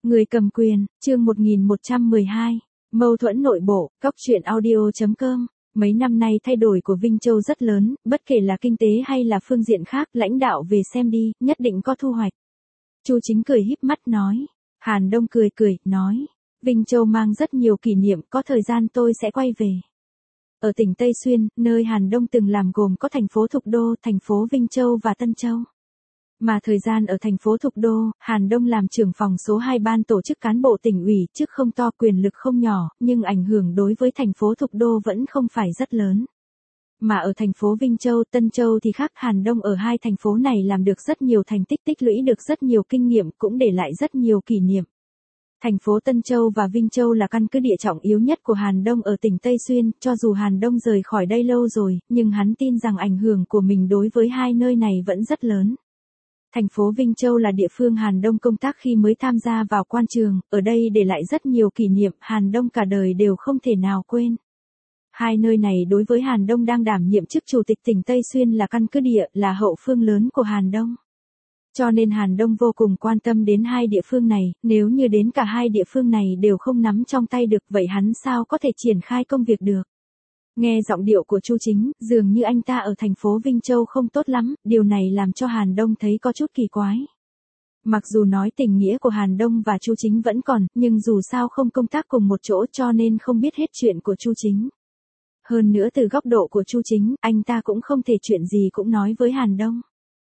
Người cầm quyền, chương 1112. Mâu thuẫn nội bộ, Cóc truyện audio.com. Mấy năm nay thay đổi của Vinh Châu rất lớn, bất kể là kinh tế hay là phương diện khác, lãnh đạo về xem đi, nhất định có thu hoạch. Chu Chính cười híp mắt nói. Hàn Đông cười, nói. Vinh Châu mang rất nhiều kỷ niệm, có thời gian tôi sẽ quay về. Ở tỉnh Tây Xuyên, nơi Hàn Đông từng làm gồm có thành phố Thục Đô, thành phố Vinh Châu và Tân Châu. Mà thời gian ở thành phố Thục Đô, Hàn Đông làm trưởng phòng số 2 ban tổ chức cán bộ tỉnh ủy, chức không to quyền lực không nhỏ, nhưng ảnh hưởng đối với thành phố Thục Đô vẫn không phải rất lớn. Mà ở thành phố Vinh Châu, Tân Châu thì khác, Hàn Đông ở hai thành phố này làm được rất nhiều thành tích, tích lũy được rất nhiều kinh nghiệm, cũng để lại rất nhiều kỷ niệm. Thành phố Tân Châu và Vinh Châu là căn cứ địa trọng yếu nhất của Hàn Đông ở tỉnh Tây Xuyên, cho dù Hàn Đông rời khỏi đây lâu rồi, nhưng hắn tin rằng ảnh hưởng của mình đối với hai nơi này vẫn rất lớn. Thành phố Vinh Châu là địa phương Hàn Đông công tác khi mới tham gia vào quan trường, ở đây để lại rất nhiều kỷ niệm, Hàn Đông cả đời đều không thể nào quên. Hai nơi này đối với Hàn Đông đang đảm nhiệm chức chủ tịch tỉnh Tây Xuyên là căn cứ địa, là hậu phương lớn của Hàn Đông. Cho nên Hàn Đông vô cùng quan tâm đến hai địa phương này, nếu như đến cả hai địa phương này đều không nắm trong tay được, vậy hắn sao có thể triển khai công việc được. Nghe giọng điệu của Chu Chính, dường như anh ta ở thành phố Vinh Châu không tốt lắm, điều này làm cho Hàn Đông thấy có chút kỳ quái. Mặc dù nói tình nghĩa của Hàn Đông và Chu Chính vẫn còn, nhưng dù sao không công tác cùng một chỗ cho nên không biết hết chuyện của Chu Chính. Hơn nữa từ góc độ của Chu Chính, anh ta cũng không thể chuyện gì cũng nói với Hàn Đông.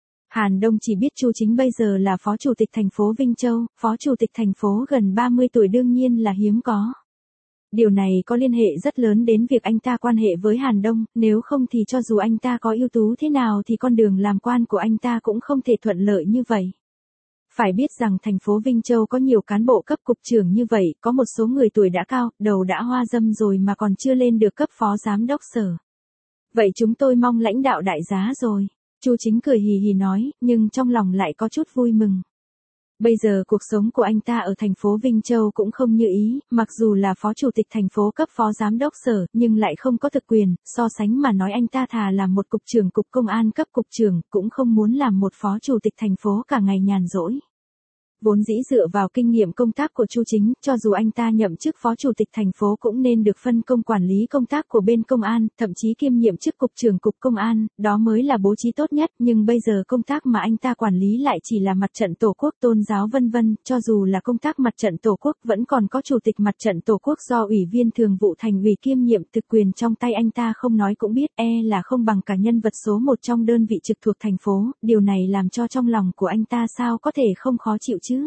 Hàn Đông chỉ biết Chu Chính bây giờ là phó chủ tịch thành phố Vinh Châu, phó chủ tịch thành phố gần 30 tuổi đương nhiên là hiếm có. Điều này có liên hệ rất lớn đến việc anh ta quan hệ với Hàn Đông, nếu không thì cho dù anh ta có ưu tú thế nào thì con đường làm quan của anh ta cũng không thể thuận lợi như vậy. Phải biết rằng thành phố Vinh Châu có nhiều cán bộ cấp cục trưởng như vậy, có một số người tuổi đã cao, đầu đã hoa râm rồi mà còn chưa lên được cấp phó giám đốc sở. Vậy chúng tôi mong lãnh đạo đại giá rồi. Chu Chính cười hì hì nói, nhưng trong lòng lại có chút vui mừng. Bây giờ cuộc sống của anh ta ở thành phố Vinh Châu cũng không như ý, mặc dù là phó chủ tịch thành phố cấp phó giám đốc sở, nhưng lại không có thực quyền, so sánh mà nói anh ta thà làm một cục trưởng cục công an cấp cục trưởng, cũng không muốn làm một phó chủ tịch thành phố cả ngày nhàn rỗi. Vốn dĩ dựa vào kinh nghiệm công tác của Chu Chính, cho dù anh ta nhậm chức phó chủ tịch thành phố cũng nên được phân công quản lý công tác của bên công an, thậm chí kiêm nhiệm chức cục trưởng cục công an, đó mới là bố trí tốt nhất, nhưng bây giờ công tác mà anh ta quản lý lại chỉ là mặt trận tổ quốc, tôn giáo vân vân, cho dù là công tác mặt trận tổ quốc vẫn còn có chủ tịch mặt trận tổ quốc do ủy viên thường vụ thành ủy kiêm nhiệm, thực quyền trong tay anh ta không nói cũng biết là không bằng cả nhân vật số 1 trong đơn vị trực thuộc thành phố, điều này làm cho trong lòng của anh ta sao có thể không khó chịu chứ.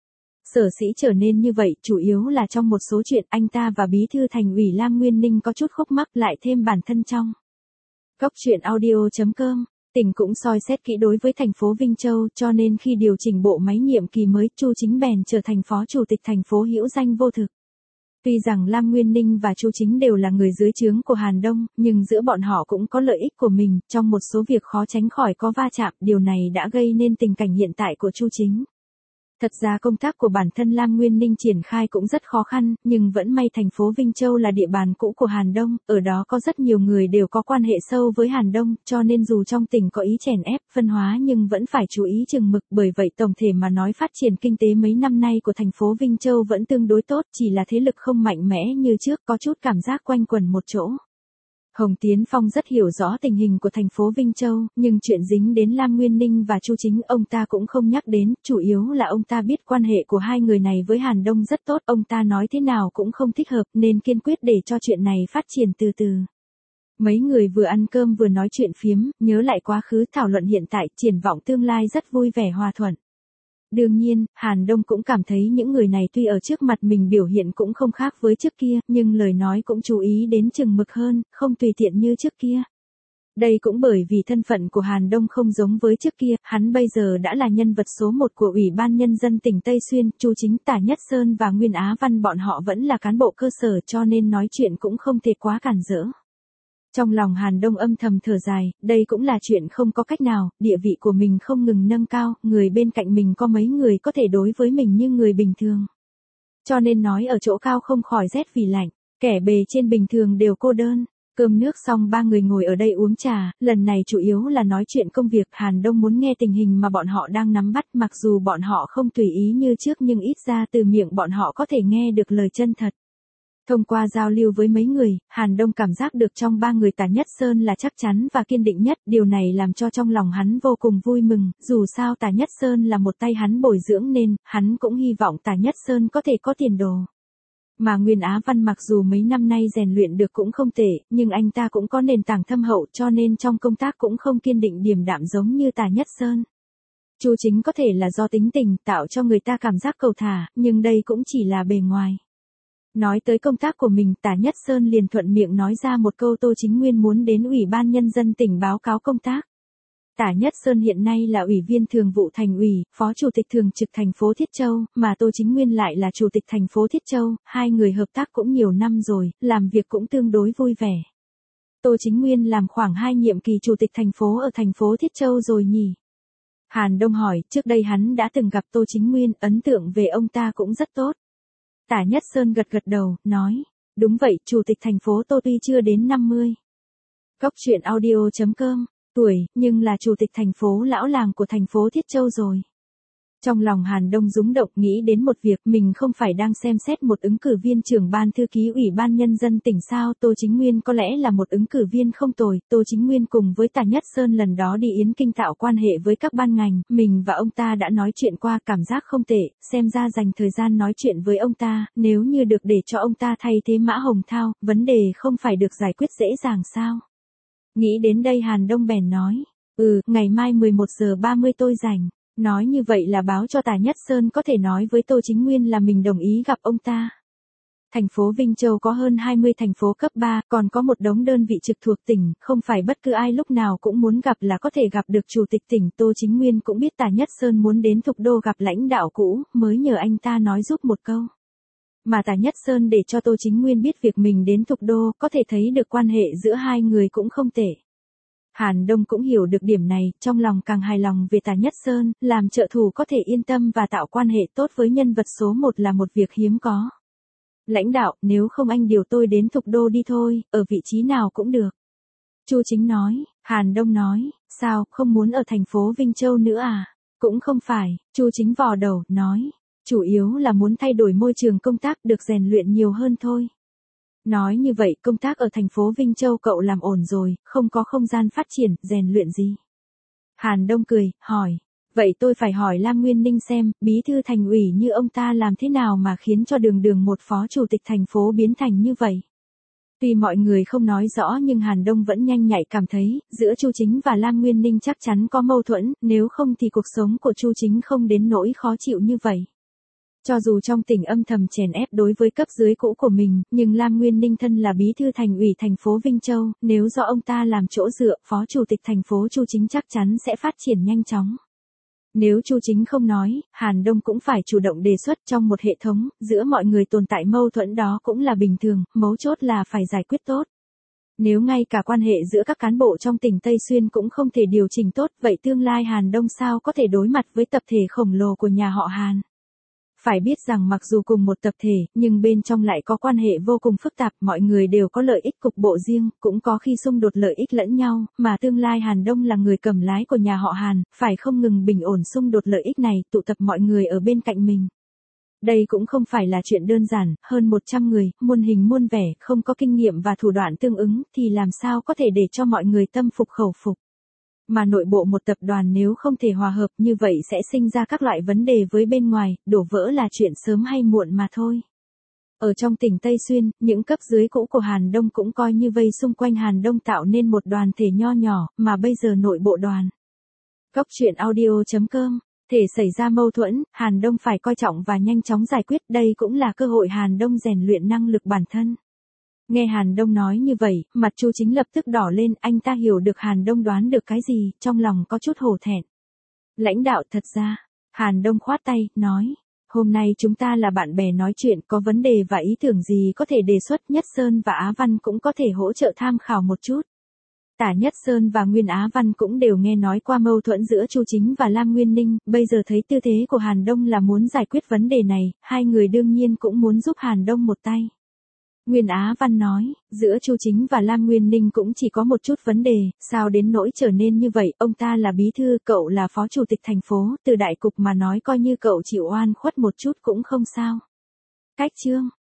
Sở dĩ trở nên như vậy chủ yếu là trong một số chuyện anh ta và bí thư thành ủy Lam Nguyên Ninh có chút khúc mắc, lại thêm bản thân trong Cóc truyện audio.com, tỉnh cũng soi xét kỹ đối với thành phố Vinh Châu, cho nên khi điều chỉnh bộ máy nhiệm kỳ mới, Chu Chính bèn trở thành phó chủ tịch thành phố hữu danh vô thực. Tuy rằng Lam Nguyên Ninh và Chu Chính đều là người dưới trướng của Hàn Đông, nhưng giữa bọn họ cũng có lợi ích của mình, trong một số việc khó tránh khỏi có va chạm, điều này đã gây nên tình cảnh hiện tại của Chu Chính. Thật ra công tác của bản thân Lam Nguyên Ninh triển khai cũng rất khó khăn, nhưng vẫn may thành phố Vinh Châu là địa bàn cũ của Hàn Đông, ở đó có rất nhiều người đều có quan hệ sâu với Hàn Đông, cho nên dù trong tỉnh có ý chèn ép, phân hóa nhưng vẫn phải chú ý chừng mực, bởi vậy tổng thể mà nói phát triển kinh tế mấy năm nay của thành phố Vinh Châu vẫn tương đối tốt, chỉ là thế lực không mạnh mẽ như trước, có chút cảm giác quanh quẩn một chỗ. Hồng Tiến Phong rất hiểu rõ tình hình của thành phố Vinh Châu, nhưng chuyện dính đến Lam Nguyên Ninh và Chu Chính ông ta cũng không nhắc đến, chủ yếu là ông ta biết quan hệ của hai người này với Hàn Đông rất tốt, ông ta nói thế nào cũng không thích hợp nên kiên quyết để cho chuyện này phát triển từ từ. Mấy người vừa ăn cơm vừa nói chuyện phiếm, nhớ lại quá khứ, thảo luận hiện tại, triển vọng tương lai rất vui vẻ hòa thuận. Đương nhiên, Hàn Đông cũng cảm thấy những người này tuy ở trước mặt mình biểu hiện cũng không khác với trước kia, nhưng lời nói cũng chú ý đến chừng mực hơn, không tùy tiện như trước kia. Đây cũng bởi vì thân phận của Hàn Đông không giống với trước kia, hắn bây giờ đã là nhân vật số 1 của Ủy ban Nhân dân tỉnh Tây Xuyên, Chu Chính, Tả Nhất Sơn và Nguyên Á Văn bọn họ vẫn là cán bộ cơ sở cho nên nói chuyện cũng không thể quá cản rỡ. Trong lòng Hàn Đông âm thầm thở dài, đây cũng là chuyện không có cách nào, địa vị của mình không ngừng nâng cao, người bên cạnh mình có mấy người có thể đối với mình như người bình thường. Cho nên nói ở chỗ cao không khỏi rét vì lạnh, kẻ bề trên bình thường đều cô đơn. Cơm nước xong ba người ngồi ở đây uống trà, lần này chủ yếu là nói chuyện công việc. Hàn Đông muốn nghe tình hình mà bọn họ đang nắm bắt, mặc dù bọn họ không tùy ý như trước nhưng ít ra từ miệng bọn họ có thể nghe được lời chân thật. Thông qua giao lưu với mấy người, Hàn Đông cảm giác được trong ba người Tả Nhất Sơn là chắc chắn và kiên định nhất, điều này làm cho trong lòng hắn vô cùng vui mừng, dù sao Tả Nhất Sơn là một tay hắn bồi dưỡng nên, hắn cũng hy vọng Tả Nhất Sơn có thể có tiền đồ. Mà Nguyên Á Văn mặc dù mấy năm nay rèn luyện được cũng không tệ, nhưng anh ta cũng có nền tảng thâm hậu cho nên trong công tác cũng không kiên định điềm đạm giống như Tả Nhất Sơn. Chu Chính có thể là do tính tình tạo cho người ta cảm giác cầu thả, nhưng đây cũng chỉ là bề ngoài. Nói tới công tác của mình, Tả Nhất Sơn liền thuận miệng nói ra một câu Tô Chính Nguyên muốn đến Ủy ban Nhân dân tỉnh báo cáo công tác. Tả Nhất Sơn hiện nay là Ủy viên Thường vụ Thành ủy, Phó Chủ tịch Thường trực thành phố Thiết Châu, mà Tô Chính Nguyên lại là Chủ tịch thành phố Thiết Châu, hai người hợp tác cũng nhiều năm rồi, làm việc cũng tương đối vui vẻ. Tô Chính Nguyên làm khoảng 2 nhiệm kỳ Chủ tịch thành phố ở thành phố Thiết Châu rồi nhỉ? Hàn Đông hỏi, trước đây hắn đã từng gặp Tô Chính Nguyên, ấn tượng về ông ta cũng rất tốt. Tả Nhất Sơn gật gật đầu, nói, đúng vậy, Chủ tịch thành phố Tô tuy chưa đến 50. Cóc truyện audio.com, tuổi, nhưng là Chủ tịch thành phố lão làng của thành phố Thiết Châu rồi. Trong lòng Hàn Đông rúng động nghĩ đến một việc mình không phải đang xem xét một ứng cử viên trưởng ban thư ký Ủy ban Nhân dân tỉnh sao. Tô Chính Nguyên có lẽ là một ứng cử viên không tồi. Tô Chính Nguyên cùng với Tả Nhất Sơn lần đó đi Yến Kinh tạo quan hệ với các ban ngành, mình và ông ta đã nói chuyện qua, cảm giác không tệ, xem ra dành thời gian nói chuyện với ông ta, nếu như được để cho ông ta thay thế Mã Hồng Thao, vấn đề không phải được giải quyết dễ dàng sao. Nghĩ đến đây Hàn Đông bèn nói, ngày mai 11 giờ 30 tôi rảnh. Nói như vậy là báo cho Tả Nhất Sơn có thể nói với Tô Chính Nguyên là mình đồng ý gặp ông ta. Thành phố Vinh Châu có hơn 20 thành phố cấp 3, còn có một đống đơn vị trực thuộc tỉnh, không phải bất cứ ai lúc nào cũng muốn gặp là có thể gặp được Chủ tịch tỉnh. Tô Chính Nguyên cũng biết Tả Nhất Sơn muốn đến Thục Đô gặp lãnh đạo cũ, mới nhờ anh ta nói giúp một câu. Mà Tả Nhất Sơn để cho Tô Chính Nguyên biết việc mình đến Thục Đô, có thể thấy được quan hệ giữa hai người cũng không tệ. Hàn Đông cũng hiểu được điểm này, trong lòng càng hài lòng về Tả Nhất Sơn, làm trợ thủ có thể yên tâm và tạo quan hệ tốt với nhân vật số 1 là một việc hiếm có. Lãnh đạo, nếu không anh điều tôi đến Thục Đô đi thôi, ở vị trí nào cũng được. Chu Chính nói, Hàn Đông nói, sao, không muốn ở thành phố Vinh Châu nữa à? Cũng không phải, Chu Chính vò đầu, nói, chủ yếu là muốn thay đổi môi trường công tác được rèn luyện nhiều hơn thôi. Nói như vậy công tác ở thành phố Vinh Châu cậu làm ổn rồi, không có không gian phát triển, rèn luyện gì? Hàn Đông cười, hỏi, vậy tôi phải hỏi Lam Nguyên Ninh xem, bí thư thành ủy như ông ta làm thế nào mà khiến cho đường một phó chủ tịch thành phố biến thành như vậy? Tuy mọi người không nói rõ nhưng Hàn Đông vẫn nhanh nhạy cảm thấy, giữa Chu Chính và Lam Nguyên Ninh chắc chắn có mâu thuẫn, nếu không thì cuộc sống của Chu Chính không đến nỗi khó chịu như vậy. Cho dù trong tỉnh âm thầm chèn ép đối với cấp dưới cũ của mình, nhưng Lam Nguyên Ninh thân là bí thư thành ủy thành phố Vinh Châu, nếu do ông ta làm chỗ dựa, phó chủ tịch thành phố Chu Chính chắc chắn sẽ phát triển nhanh chóng. Nếu Chu Chính không nói, Hàn Đông cũng phải chủ động đề xuất trong một hệ thống, giữa mọi người tồn tại mâu thuẫn đó cũng là bình thường, mấu chốt là phải giải quyết tốt. Nếu ngay cả quan hệ giữa các cán bộ trong tỉnh Tây Xuyên cũng không thể điều chỉnh tốt, vậy tương lai Hàn Đông sao có thể đối mặt với tập thể khổng lồ của nhà họ Hàn? Phải biết rằng mặc dù cùng một tập thể, nhưng bên trong lại có quan hệ vô cùng phức tạp, mọi người đều có lợi ích cục bộ riêng, cũng có khi xung đột lợi ích lẫn nhau, mà tương lai Hàn Đông là người cầm lái của nhà họ Hàn, phải không ngừng bình ổn xung đột lợi ích này, tụ tập mọi người ở bên cạnh mình. Đây cũng không phải là chuyện đơn giản, hơn 100 người, muôn hình muôn vẻ, không có kinh nghiệm và thủ đoạn tương ứng, thì làm sao có thể để cho mọi người tâm phục khẩu phục. Mà nội bộ một tập đoàn nếu không thể hòa hợp như vậy sẽ sinh ra các loại vấn đề với bên ngoài, đổ vỡ là chuyện sớm hay muộn mà thôi. Ở trong tỉnh Tây Xuyên, những cấp dưới cũ của Hàn Đông cũng coi như vây xung quanh Hàn Đông tạo nên một đoàn thể nho nhỏ, mà bây giờ nội bộ đoàn. Cóc truyện audio.com, thể xảy ra mâu thuẫn, Hàn Đông phải coi trọng và nhanh chóng giải quyết, đây cũng là cơ hội Hàn Đông rèn luyện năng lực bản thân. Nghe Hàn Đông nói như vậy, mặt Chu Chính lập tức đỏ lên, anh ta hiểu được Hàn Đông đoán được cái gì, trong lòng có chút hổ thẹn. Lãnh đạo thật ra, Hàn Đông khoát tay, nói, hôm nay chúng ta là bạn bè nói chuyện, có vấn đề và ý tưởng gì có thể đề xuất, Nhất Sơn và Á Văn cũng có thể hỗ trợ tham khảo một chút. Tả Nhất Sơn và Nguyên Á Văn cũng đều nghe nói qua mâu thuẫn giữa Chu Chính và Lam Nguyên Ninh, bây giờ thấy tư thế của Hàn Đông là muốn giải quyết vấn đề này, hai người đương nhiên cũng muốn giúp Hàn Đông một tay. Nguyên Á Văn nói, giữa Chu Chính và Lam Nguyên Ninh cũng chỉ có một chút vấn đề, sao đến nỗi trở nên như vậy, ông ta là bí thư, cậu là phó chủ tịch thành phố, từ đại cục mà nói coi như cậu chịu oan khuất một chút cũng không sao. Cách chương